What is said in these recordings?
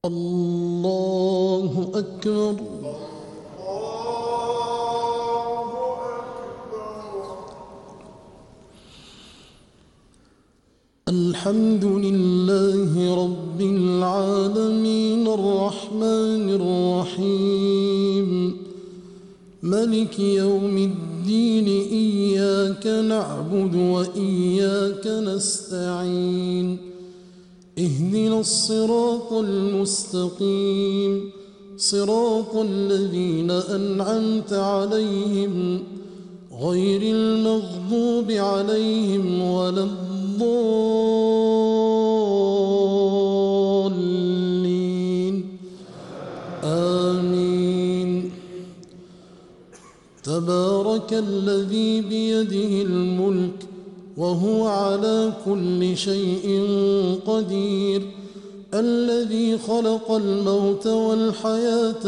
الله أكبر. الحمد لله رب العالمين الرحمن الرحيم ملك يوم الدين إياك نعبد وإياك نستعين اهدنا الصراط المستقيم صراط الذين أنعمت عليهم غير المغضوب عليهم ولا الضالين آمين. تبارك الذي بيده الملك وهو على كل شيء قدير الذي خلق الموت والحياة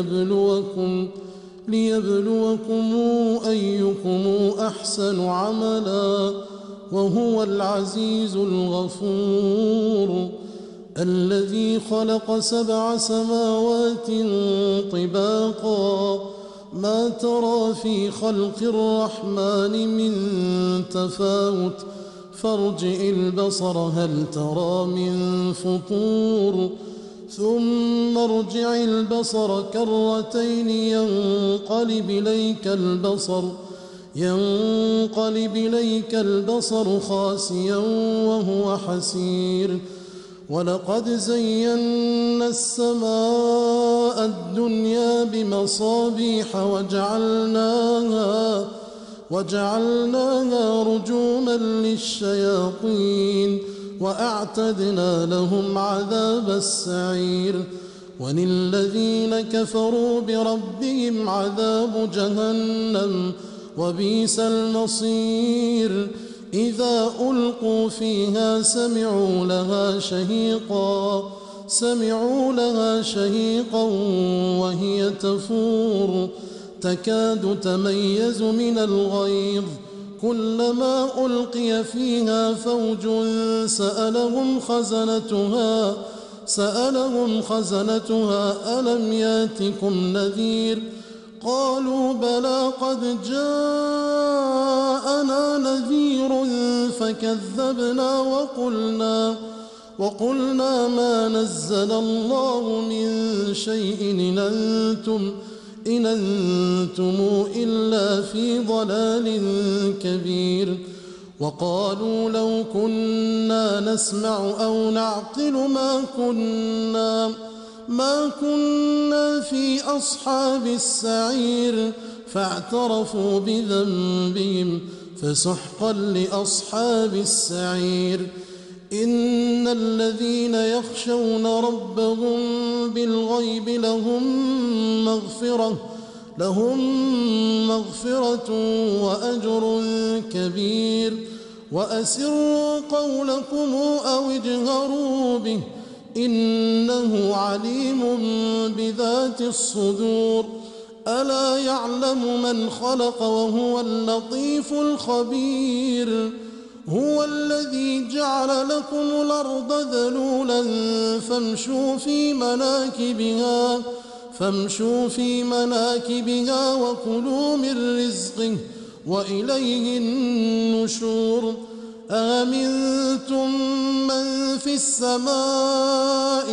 ليبلوكم أيكم أحسن عملا وهو العزيز الغفور الذي خلق 7 سماوات طباقا ما ترى في خلق الرحمن من تفاوت فارجع البصر هل ترى من فطور ثم ارجع البصر كرتين ينقلب إليك البصر خاسئا وهو حسير ولقد زينا السماء الدنيا بمصابيح وجعلناها رجوما للشياطين وأعتدنا لهم عذاب السعير وللذين كفروا بربهم عذاب جهنم وبئس المصير إذا ألقوا فيها سمعوا لها شهيقا وهي تفور تكاد تميز من الغيظ كلما ألقي فيها فوج سألهم خزنتها ألم ياتكم نذير قالوا بلى قد جاءنا نذير فكذبنا وقلنا ما نزل الله من شيء إن أنتم إلا في ضلال كبير وقالوا لو كنا نسمع أو نعقل ما كنا في أصحاب السعير فاعترفوا بذنبهم فسحقا لأصحاب السعير إن الذين يخشون ربهم بالغيب لهم مغفرة وأجر كبير وأسروا قولكم أو اجهروا به إنه عليم بذات الصدور ألا يعلم من خلق وهو اللطيف الخبير هو الذي جعل لكم الأرض ذلولا فامشوا في مناكبها وكلوا من رزقه وإليه النشور آمنتم من في السماء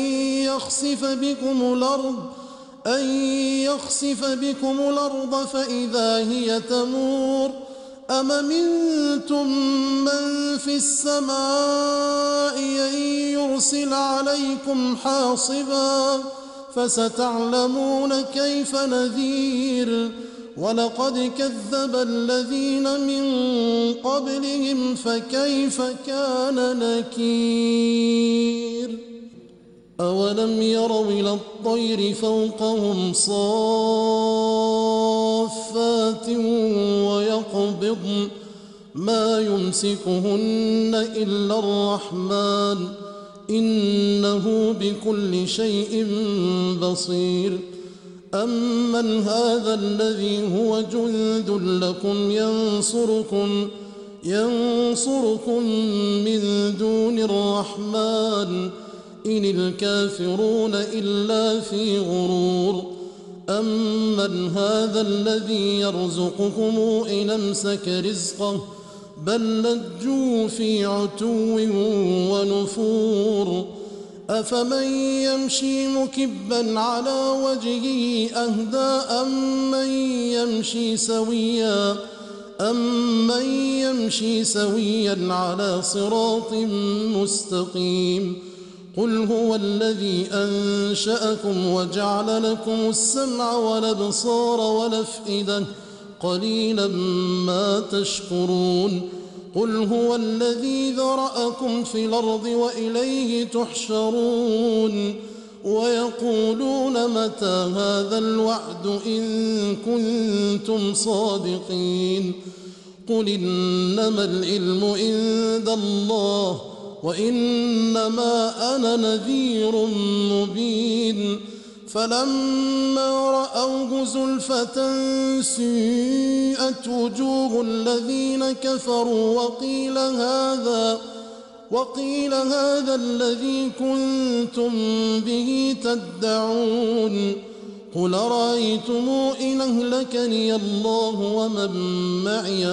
أن يخسف بكم الأرض فإذا هي تمور أم منتم من في السماء أن يرسل عليكم حاصبا فستعلمون كيف نذير ولقد كذب الذين من قبلهم فكيف كان نكير أولم يروا إلى الطير فوقهم صافات ويقبضن ما يمسكهن إلا الرحمن إنه بكل شيء بصير أمن هذا الذي هو جند لكم ينصركم من دون الرحمن إن الكافرون إلا في غرور أمن هذا الذي يرزقكم إن أمسك رزقه بل لجوا في عتو ونفور أفمن يمشي مكبا على وجهه أهدى أمن يمشي سويا على صراط مستقيم قل هو الذي أنشأكم وجعل لكم السمع والأبصار والأفئدة قليلا ما تشكرون قل هو الذي ذرأكم في الأرض وإليه تحشرون ويقولون متى هذا الوعد إن كنتم صادقين قل إنما العلم عند الله وإنما أنا نذير مبين فلما رأوه زلفة سيئت وجوه الذين كفروا وقيل هذا الذي كنتم به تدعون قل أرأيتم إن أهلكني الله ومن معي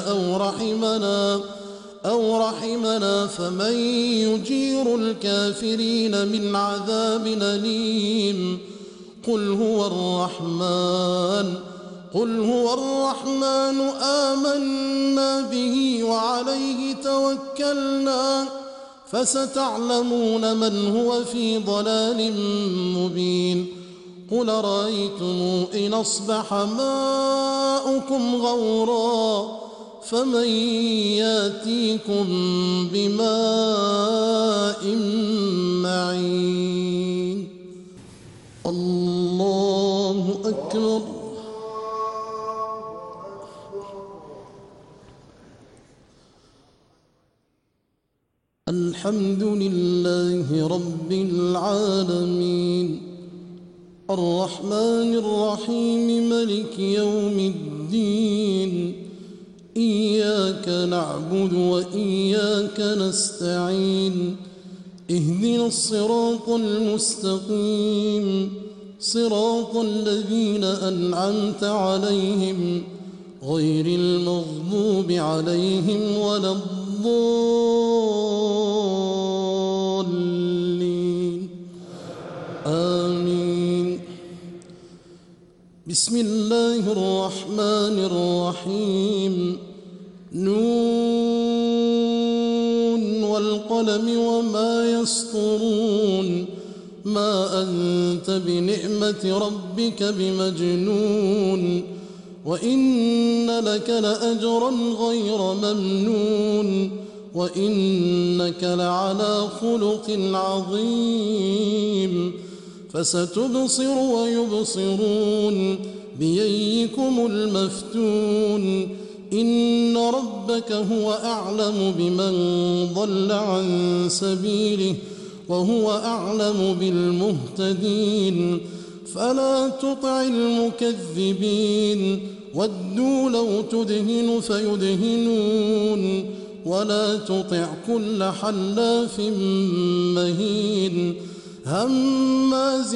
أو رحمنا فمن يجير الكافرين من عذاب أليم قل هو الرحمن آمنا به وعليه توكلنا فستعلمون من هو في ضلال مبين قل رأيتم إن أصبح ماؤكم غورا فمن ياتيكم بماء معين الله أكبر الحمد لله رب العالمين الرحمن الرحيم ملك يوم الدين إياك نعبد وإياك نستعين اهدنا الصراط المستقيم صراط الذين أنعمت عليهم غير المغضوب عليهم ولا الضالين آمين بسم الله الرحمن الرحيم نون والقلم وما يسطرون ما أنت بنعمة ربك بمجنون وإن لك لأجرا غير ممنون وإنك لعلى خلق عظيم فستبصر ويبصرون بأيكم المفتون إن ربك هو أعلم بمن ضل عن سبيله وهو أعلم بالمهتدين فلا تطع المكذبين ودوا لو تدهن فيدهنون ولا تطع كل حلاف مهين هماز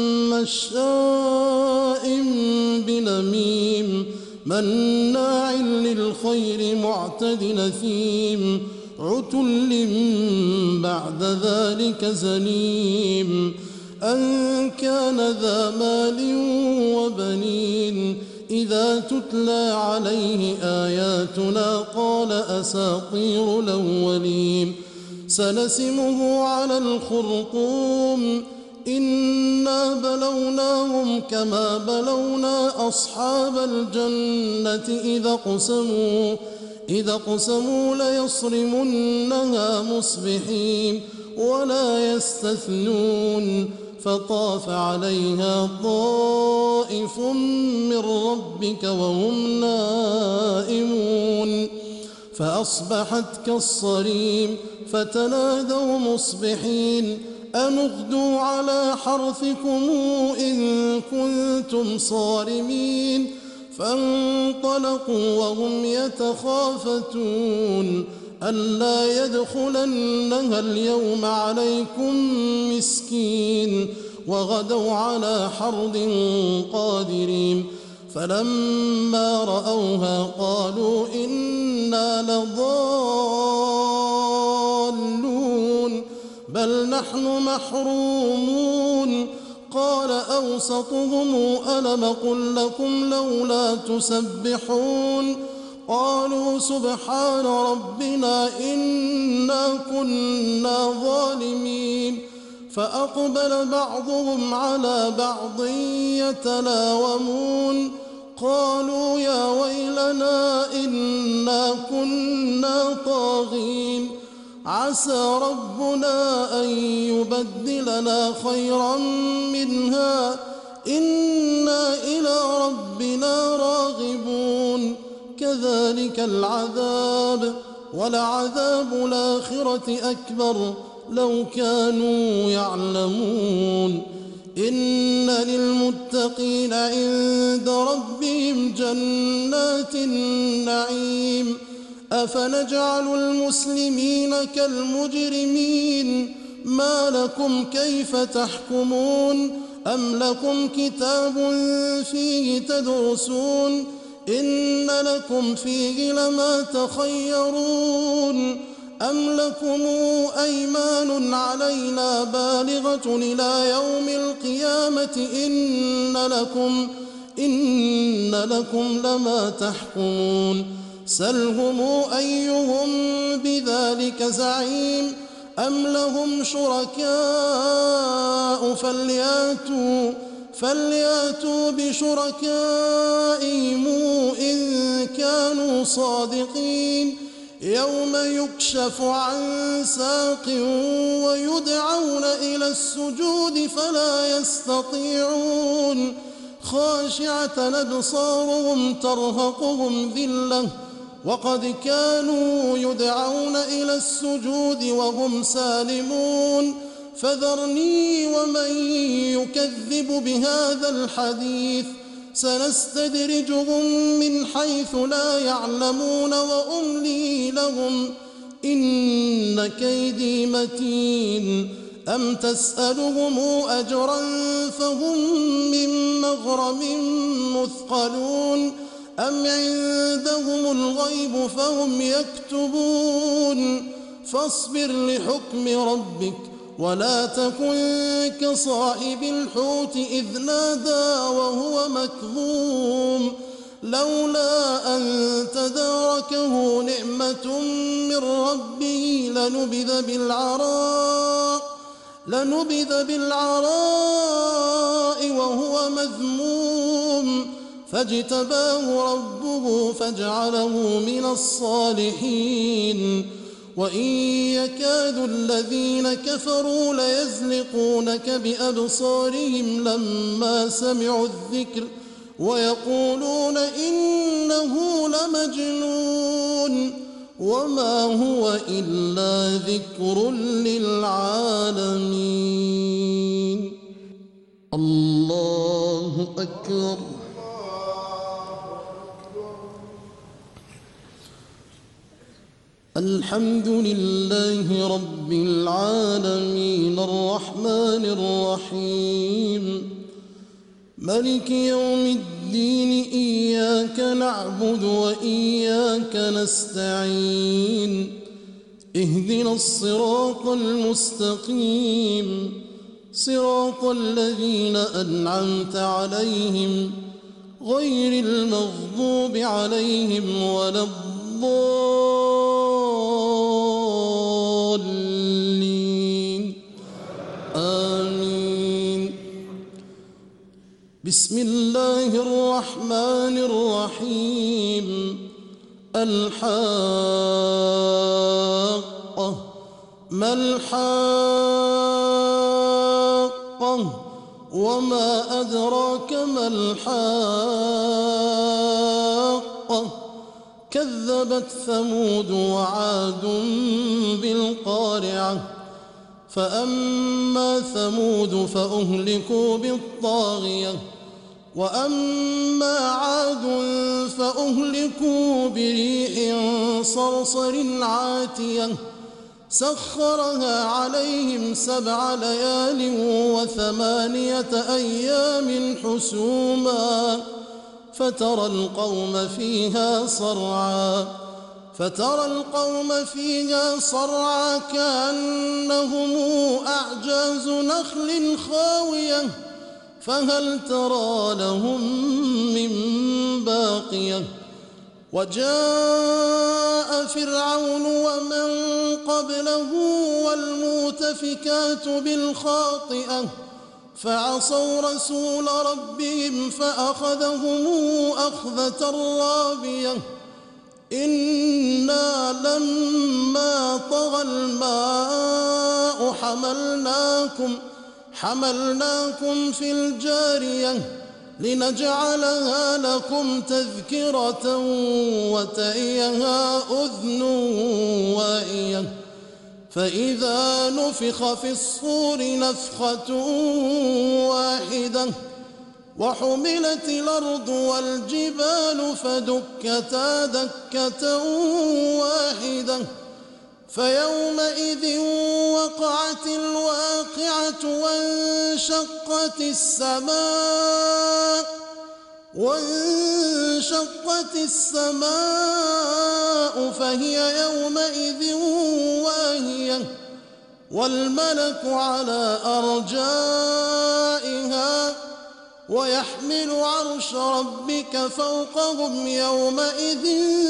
مشاء بنميم مناع للخير معتد نثيم عتل بعد ذلك زنيم أن كان ذا مال وبنين إذا تتلى عليه آياتنا قال أساطير الأولين سنسمه على الخرطوم إنا بلوناهم كما بلونا أصحاب الجنة إذا قسموا ليصرمنها مصبحين ولا يستثنون فطاف عليها طائف من ربك وهم نائمون فأصبحت كالصريم فتنادوا مصبحين أن اغدوا على حرثكم إن كنتم صارمين فانطلقوا وهم يتخافتون ألا يدخلنها اليوم عليكم مسكين وغدوا على حرد قادرين فلما رأوها قالوا إنا لضالون بل نحن محرومون قال أوسطهم ألم قل لكم لولا تسبحون قالوا سبحان ربنا إنا كنا ظالمين فأقبل بعضهم على بعض يتلاومون قالوا يا ويلنا إنا كنا طاغين عسى ربنا أن يبدلنا خيرا منها إنا إلى ربنا راغبون كذلك العذاب ولعذاب الآخرة أكبر لو كانوا يعلمون إن للمتقين عند ربهم جنات النعيم أفنجعل المسلمين كالمجرمين ما لكم كيف تحكمون أم لكم كتاب فيه تدرسون إن لكم فيه لما تخيرون أم لكم أيمان علينا بالغة إلى يوم القيامة إن لكم لما تحكمون سلهم أيهم بذلك زعيم أم لهم شركاء فلياتوا بشركائهم إن كانوا صادقين يوم يكشف عن ساق ويدعون إلى السجود فلا يستطيعون خاشعة أبصارهم ترهقهم ذلة وقد كانوا يدعون إلى السجود وهم سالمون فذرني ومن يكذب بهذا الحديث سنستدرجهم من حيث لا يعلمون وأملي لهم إن كيدي متين أم تسألهم أجرا فهم من مغرم مثقلون أم عندهم الغيب فهم يكتبون فاصبر لحكم ربك ولا تكن كصاحب الحوت إذ نادى وهو مكظوم لولا أن تداركه نعمة من ربه لنبذ بالعراء وهو مذموم فاجتباه ربه فاجعله من الصالحين وإن يكاد الذين كفروا ليزلقونك بأبصارهم لما سمعوا الذكر ويقولون إنه لمجنون وما هو إلا ذكر للعالمين الله أكبر الحمد لله رب العالمين الرحمن الرحيم ملك يوم الدين إياك نعبد وإياك نستعين اهدنا الصراط المستقيم صراط الذين أنعمت عليهم غير المغضوب عليهم ولا الضالين آمين بسم الله الرحمن الرحيم الحاقة ما الحاقة وما أدراك ما الحاقة كذبت ثمود وعاد بالقارعة فأما ثمود فأهلكوا بالطاغية وأما عاد فأهلكوا بريح صرصر عاتية سخرها عليهم 7 ليال و8 أيام حسوما فترى القوم فيها صرعى كأنهم أعجاز نخل خاوية فهل ترى لهم من باقية وجاء فرعون ومن قبله والمؤتفكات بالخاطئة فعصوا رسول ربهم فأخذهم أخذة رابية إنا لما طغى الماء حملناكم في الجارية لنجعلها لكم تذكرة وتأيها أذن واعية فإذا نفخ في الصور نفخة واحدة وحملت الأرض والجبال فدكتا دكة واحدة فيومئذ وقعت الواقعة وانشقت السماء فهي يومئذ واهية والملك على أرجائها ويحمل عرش ربك فوقهم يومئذ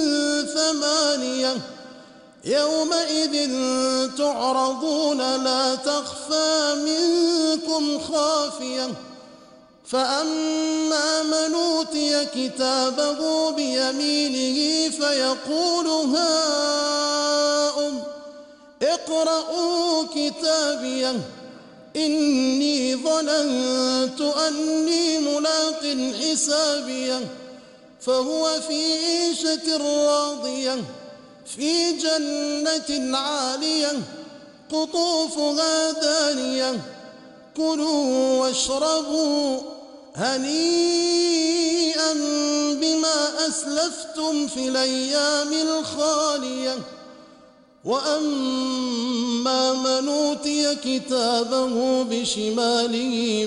8 يومئذ تعرضون لا تخفى منكم خافية فأما من أوتي كتابه بيمينه فيقول هاؤم اقرءوا كتابيه إني ظننت أني ملاق حسابيه فهو في عيشة راضية في جنة عالية قطوفها دانية كلوا واشربوا هنيئا بما أسلفتم في الأيام الخالية وأما من أوتي كتابه بشماله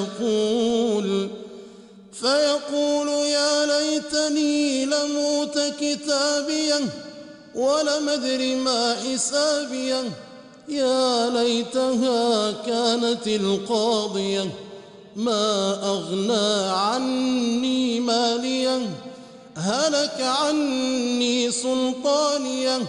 فيقول يا ليتني لم أوت كتابيه ولم أدر ما حسابيه يا ليتها كانت القاضية ما أغنى عني ماليه هلك عني سلطانيه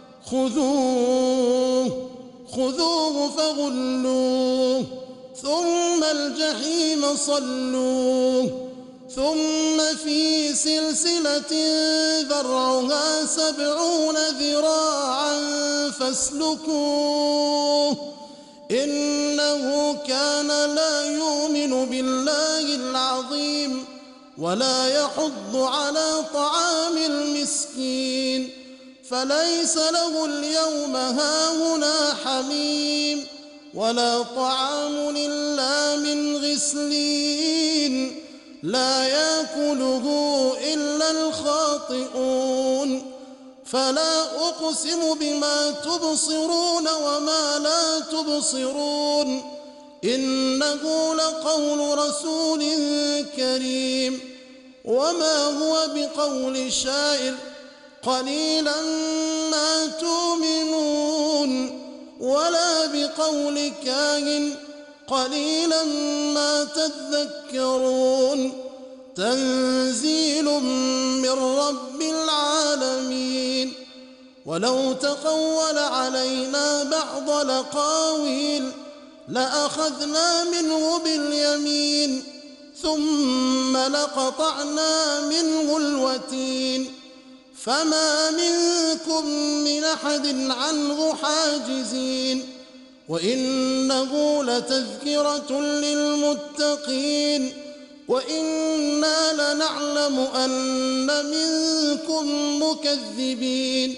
خذوه فغلوه ثم الجحيم صلوه ثم في سلسلة ذرعها 70 ذراعا فاسلكوه إنه كان لا يؤمن بالله العظيم ولا يحض على طعام المسكين فليس له اليوم هاهنا حميم ولا طعام إلا من غسلين لا يأكله إلا الخاطئون فلا أقسم بما تبصرون وما لا تبصرون إنه لقول رسول كريم وما هو بقول شاعر قليلا ما تؤمنون ولا بقول كاهن قليلا ما تذكرون تنزيل من رب العالمين ولو تقول علينا بعض الأقاويل لأخذنا منه باليمين ثم لقطعنا منه الوتين فما منكم من أحد عنه حاجزين وإنه لتذكرة للمتقين وإنا لنعلم أن منكم مكذبين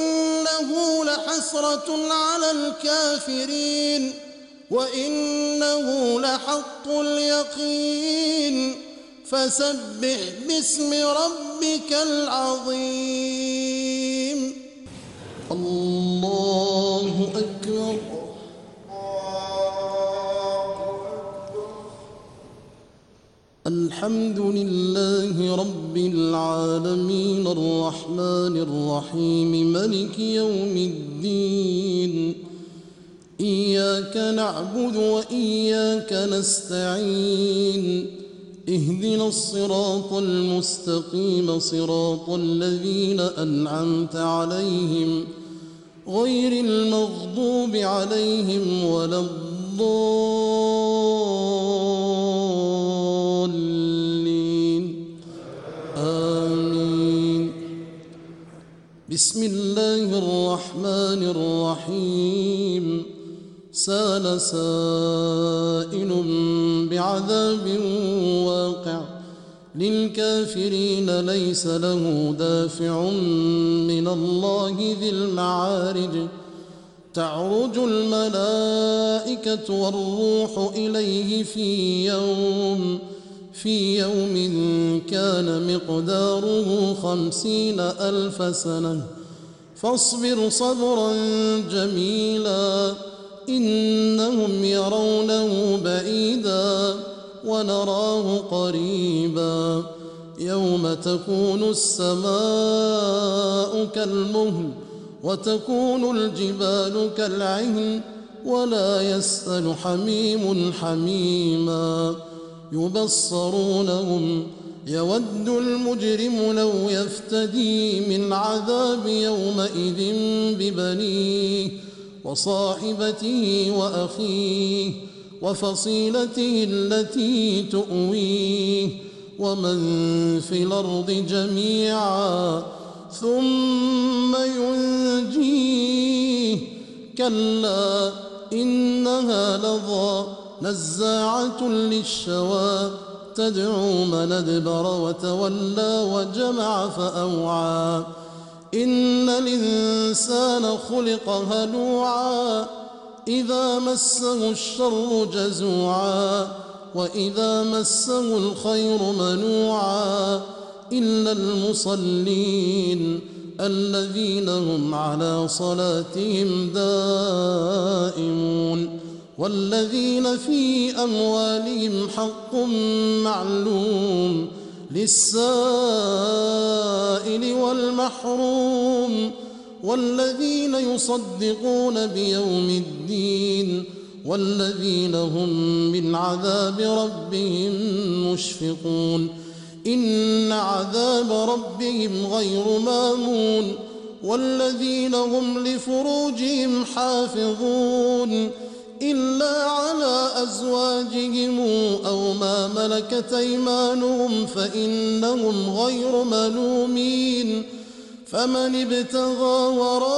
وإنه لحسرة على الكافرين وإنه وإنه لحق اليقين فسبح باسم ربك العظيم. الله أكبر. الحمد لله رب العالمين الرحمن الرحيم مالك يوم الدين. إياك نعبد وإياك نستعين. اهدنا الصراط المستقيم صراط الذين أنعمت عليهم غير المغضوب عليهم ولا الضالين. آمين. بسم الله الرحمن الرحيم. سأل سائل بعذاب واقع للكافرين ليس له دافع من الله ذي المعارج. تعرج الملائكة والروح إليه في يوم كان مقداره 50,000 سنة فاصبر صبرا جميلا إنهم يرونه بعيدا ونراه قريبا. يوم تكون السماء كالمهل وتكون الجبال كالعهن ولا يسأل حميم حميما. يبصرونهم يود المجرم لو يفتدي من عذاب يومئذ ببنيه وصاحبته وأخيه وفصيلته التي تؤويه ومن في الأرض جميعا ثم ينجيه. كلا إنها لظى نزاعة للشوى تدعو من أدبر وتولى وجمع فأوعى. إن الإنسان خلق هلوعا إذا مسه الشر جزوعا وإذا مسه الخير منوعا إلا المصلين الذين هم على صلاتهم دائمون والذين في أموالهم حق معلوم للسائل والمحروم والذين يصدقون بيوم الدين والذين هم من عذاب ربهم مشفقون. إن عذاب ربهم غير مامون والذين هم لفروجهم حافظون إلا على أزواجهم أو ما ملكت أيمانهم فإنهم غير ملومين. فمن ابتغى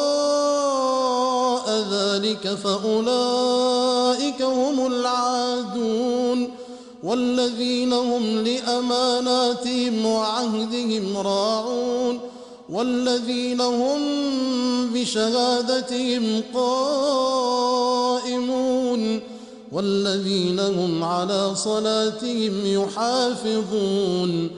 وراء ذلك فأولئك هم العادون والذين هم لأماناتهم وعهدهم راعون والذين هم بشهادتهم قائمون والذين هم على صلاتهم يحافظون.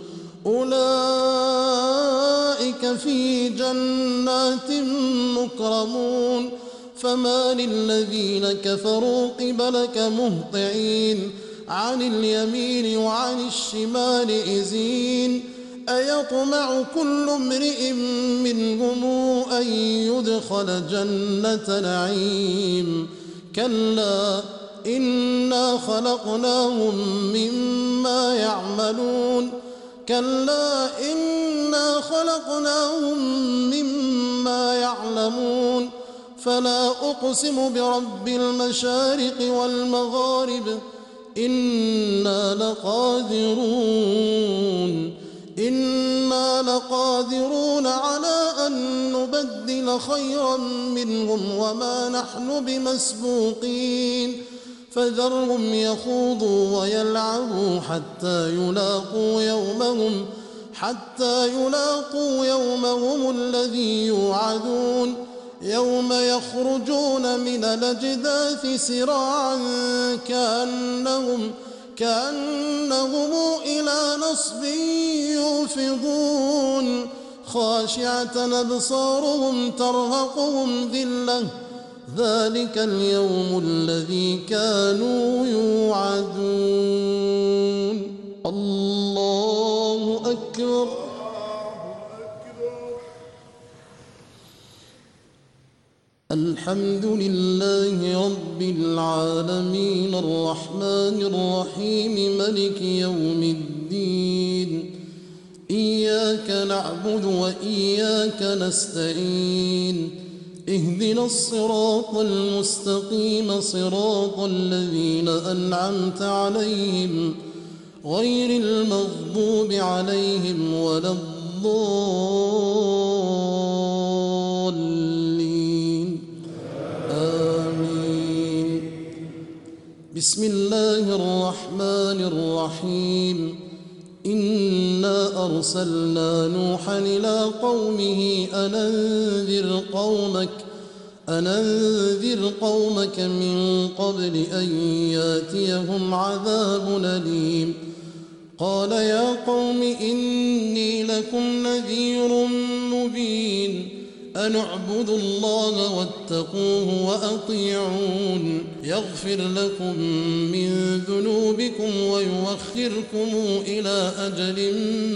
أولئك في جنات مكرمون. فما للذين كفروا قبلك مهطعين عن اليمين وعن الشمال عزين. أيطمع كل امرئ منهم أن يدخل جنة نعيم. كلا إنا خلقناهم مما يعملون. كلا إنا خلقناهم مما يعلمون. فلا أقسم برب المشارق والمغارب إنا لقادرون على أن نبدل خيرا منهم وما نحن بمسبوقين. فذرهم يخوضوا ويلعبوا حتى يلاقوا يومهم الذي يوعدون. يوم يخرجون من الأجداث سراعا كأنهم إلى نصب يوفضون خاشعة أبصارهم ترهقهم ذلة ذلك اليوم الذي كانوا يوعدون. الله أكبر. الحمد لله رب العالمين الرحمن الرحيم ملك يوم الدين إياك نعبد وإياك نستعين اهدنا الصراط المستقيم صراط الذين أنعمت عليهم غير المغضوب عليهم ولا الضالين آمين. بسم الله الرحمن الرحيم. إنا أرسلنا نوحا إلى قومه أن أنذر قومك من قبل أن ياتيهم عذاب أليم. قال يا قوم إني لكم نذير مبين أن اعبدوا الله واتقوه وأطيعون يغفر لكم من ذنوبكم ويؤخركم إلى أجل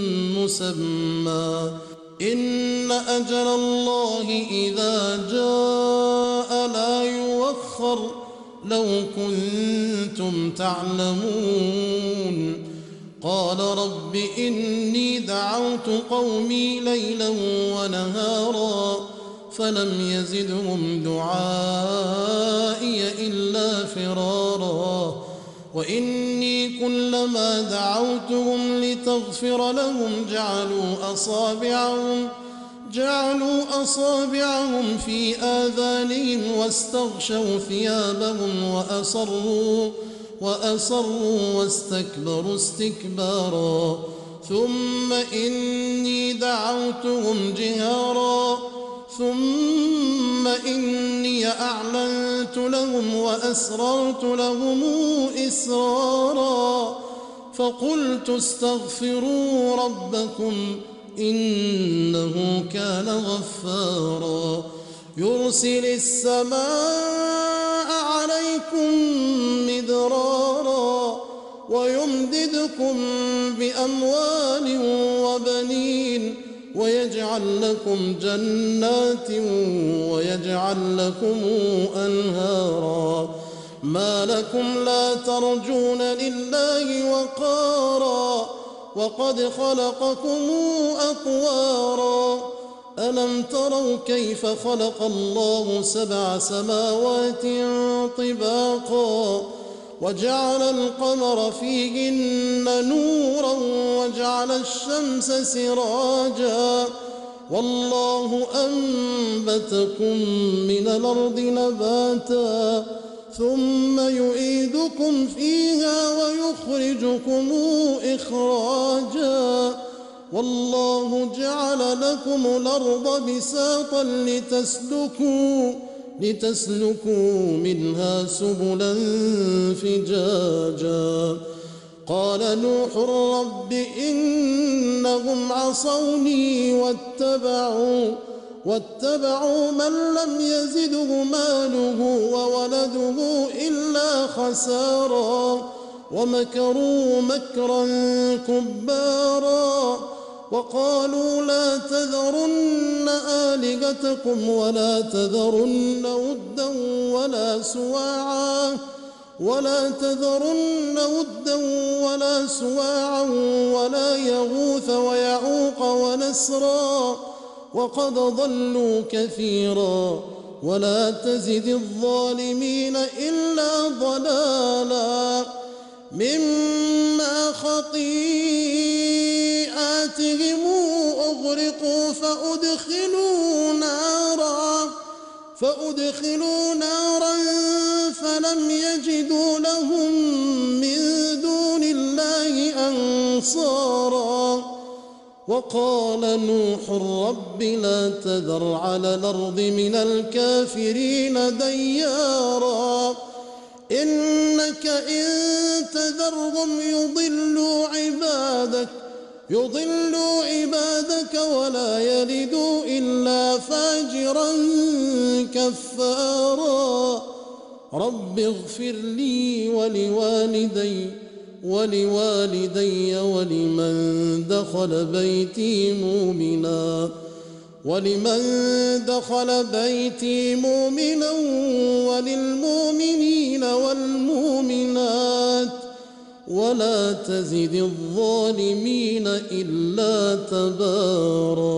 مسمى إن أجل الله إذا جاء لا يؤخر لو كنتم تعلمون. قال رب إني دعوت قومي ليلا ونهارا فلم يزدهم دعائي إلا فرارا وإني كلما دعوتهم لتغفر لهم جعلوا أصابعهم في آذانهم واستغشوا ثيابهم وأصروا واستكبروا استكبارا ثم إني دعوتهم جهارا ثم إني أعلنت لهم وأسررت لهم إسرارا فقلت استغفروا ربكم إنه كان غفارا يرسل السماء عليكم مدرارا ويمددكم بأموال وبنين ويجعل لكم جنات ويجعل لكم أنهارا ما لكم لا ترجون لله وقارا وقد خلقكم أطوارا ألم تروا كيف خلق الله 7 سماوات طباقا وجعل القمر فيهن نورا وجعل الشمس سراجا والله أنبتكم من الأرض نباتا ثم يعيدكم فيها ويخرجكم إخراجا والله جعل لكم الأرض بساطا لتسلكوا منها سبلا فجاجا قال نوح رب إنهم عصوني واتبعوا من لم يزده ماله وولده إلا خسارا ومكروا مكرا كبارا وقالوا لا تذرن آلهتكم ولا تذرن ودا ولا سواعا ولا يغوث ويعوق ونسرا وقد ضلوا كثيرا ولا تزد الظالمين إلا ضلالا مما خطيئاتهم أغرقوا فأدخلوا نارا فلم يجدوا لهم من دون الله أنصارا وقال نوح رب لا تذر على الأرض من الكافرين ديارا إنك إن تذرهم يضلوا عبادك ولا يلدوا إلا فاجرا كفارا رب اغفر لي ولوالدي ولمن دخل بيتي مؤمنا وللمؤمنين والمؤمنات ولا تزد الظالمين إلا تبارا.